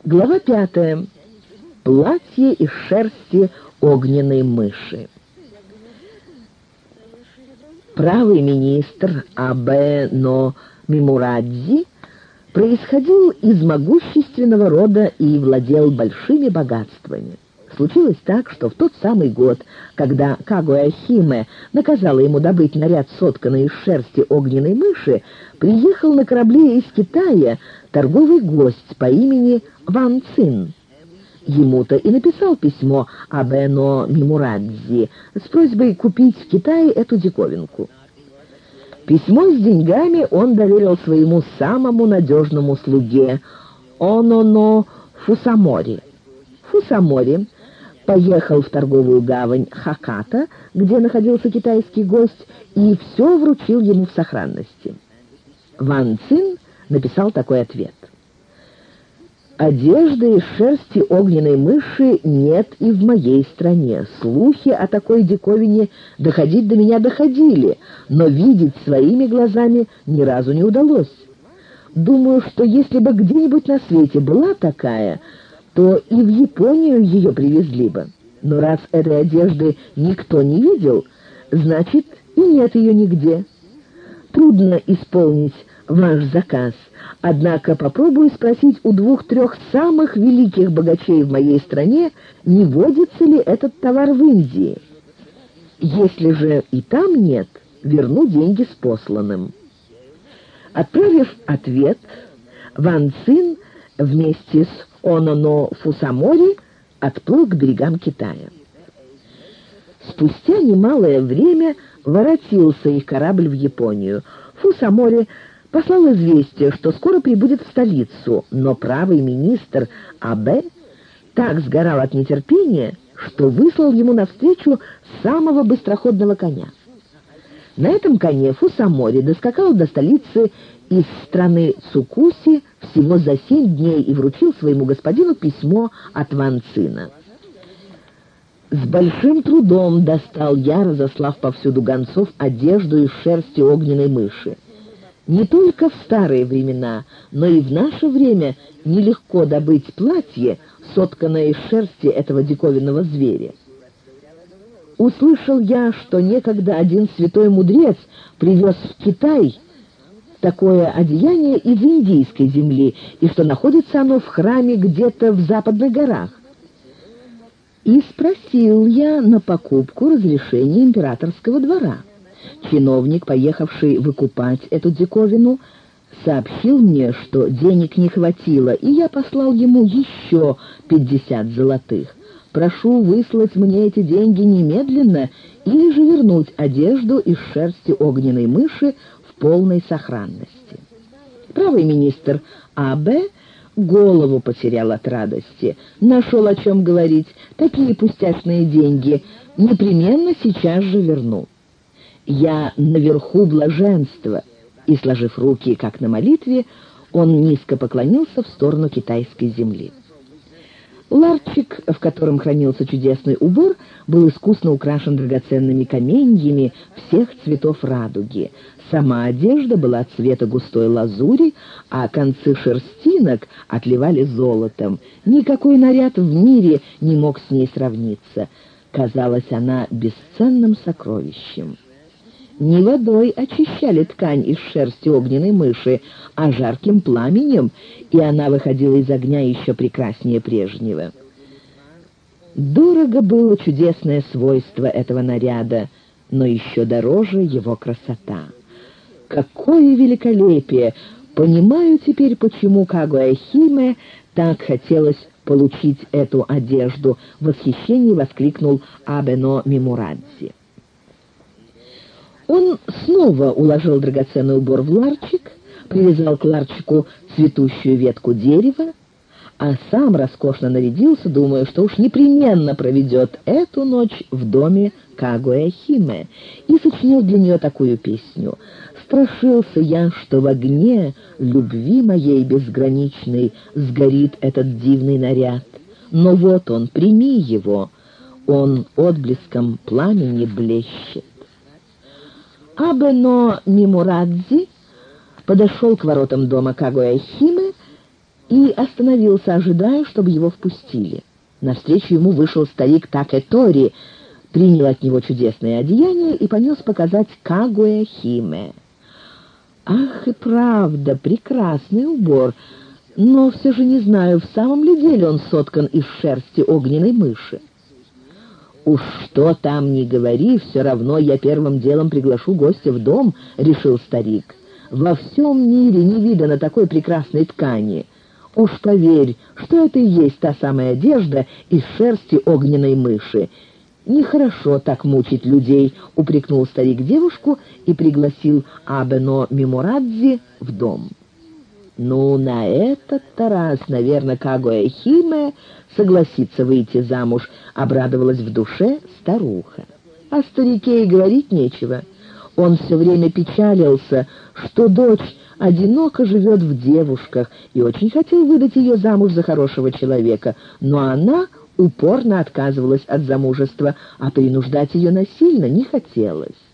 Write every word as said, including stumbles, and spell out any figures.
Глава пятая. Платье из шерсти огненной мыши. Правый министр Абе-но Мимурадзи происходил из могущественного рода и владел большими богатствами. Случилось так, что в тот самый год, когда Кагуэ-Химе наказала ему добыть наряд, сотканный из шерсти огненной мыши, приехал на корабле из Китая торговый гость по имени Ван Цин. Ему-то и написал письмо Абе-но Мимурадзи с просьбой купить в Китае эту диковинку. Письмо с деньгами он доверил своему самому надежному слуге Ононо Фусамори. Фусамори поехал в торговую гавань Хаката, где находился китайский гость, и все вручил ему в сохранности. Ван Цин написал такой ответ: «Одежды из шерсти огненной мыши нет и в моей стране. Слухи о такой диковине доходить до меня доходили, но видеть своими глазами ни разу не удалось. Думаю, что если бы где-нибудь на свете была такая, то и в Японию ее привезли бы. Но раз этой одежды никто не видел, значит, и нет ее нигде. Трудно исполнить ваш заказ, однако попробую спросить у двух-трех самых великих богачей в моей стране, не водится ли этот товар в Индии. Если же и там нет, верну деньги с посланным». Отправив ответ, Ван Цин вместе с Ононо Фусамори отплыл к берегам Китая. Спустя немалое время воротился их корабль в Японию. Фусамори послал известие, что скоро прибудет в столицу, но правый министр Абе так сгорал от нетерпения, что выслал ему навстречу самого быстроходного коня. На этом коне Фусамори доскакал до столицы из страны Цукуси всего за семь дней и вручил своему господину письмо от Ван Цина. «С большим трудом достал я, разослав повсюду гонцов, одежду из шерсти огненной мыши. Не только в старые времена, но и в наше время нелегко добыть платье, сотканное из шерсти этого диковинного зверя. Услышал я, что некогда один святой мудрец привез в Китай такое одеяние из индийской земли, и что находится оно в храме где-то в западных горах. И спросил я на покупку разрешения императорского двора. Чиновник, поехавший выкупать эту диковину, сообщил мне, что денег не хватило, и я послал ему еще пятьдесят золотых. Прошу выслать мне эти деньги немедленно или же вернуть одежду из шерсти огненной мыши в полной сохранности». Правый министр Абе голову потерял от радости. Нашел о чем говорить. Такие пустячные деньги непременно сейчас же верну. Я наверху блаженства. И, сложив руки, как на молитве, он низко поклонился в сторону китайской земли. Ларчик, в котором хранился чудесный убор, был искусно украшен драгоценными каменьями всех цветов радуги. Сама одежда была цвета густой лазури, а концы шерстинок отливали золотом. Никакой наряд в мире не мог с ней сравниться. Казалась она бесценным сокровищем. Не водой очищали ткань из шерсти огненной мыши, а жарким пламенем, и она выходила из огня еще прекраснее прежнего. Дорого было чудесное свойство этого наряда, но еще дороже его красота. Какое великолепие! Понимаю теперь, почему Кагуэ-Химе так хотелось получить эту одежду, в восхищении воскликнул Абе-но Мимурадзи. Он снова уложил драгоценный убор в ларчик, привязал к ларчику цветущую ветку дерева, а сам роскошно нарядился, думая, что уж непременно проведет эту ночь в доме Кагуэ-Химе, и сочинил для нее такую песню: «Страшился я, что в огне любви моей безграничной сгорит этот дивный наряд, но вот он, прими его, он отблеском пламени блещет». Абе-но Мимурадзи подошел к воротам дома Кагуэ-Химе и остановился, ожидая, чтобы его впустили. Навстречу ему вышел старик Такэтори, принял от него чудесное одеяние и понес показать Кагуэ-химе. «Ах, и правда, прекрасный убор, но все же не знаю, в самом ли деле он соткан из шерсти огненной мыши». «Уж что там ни говори, все равно я первым делом приглашу гостя в дом», — решил старик. «Во всем мире не видано такой прекрасной ткани. Уж поверь, что это и есть та самая одежда из шерсти огненной мыши. Нехорошо так мучить людей», — упрекнул старик девушку и пригласил Абено Миморадзи в дом. «Ну, на этот-то раз, наверное, Кагуэ-химе согласится выйти замуж», — обрадовалась в душе старуха. О старике и говорить нечего. Он все время печалился, что дочь одиноко живет в девушках, и очень хотел выдать ее замуж за хорошего человека, но она упорно отказывалась от замужества, а принуждать ее насильно не хотелось.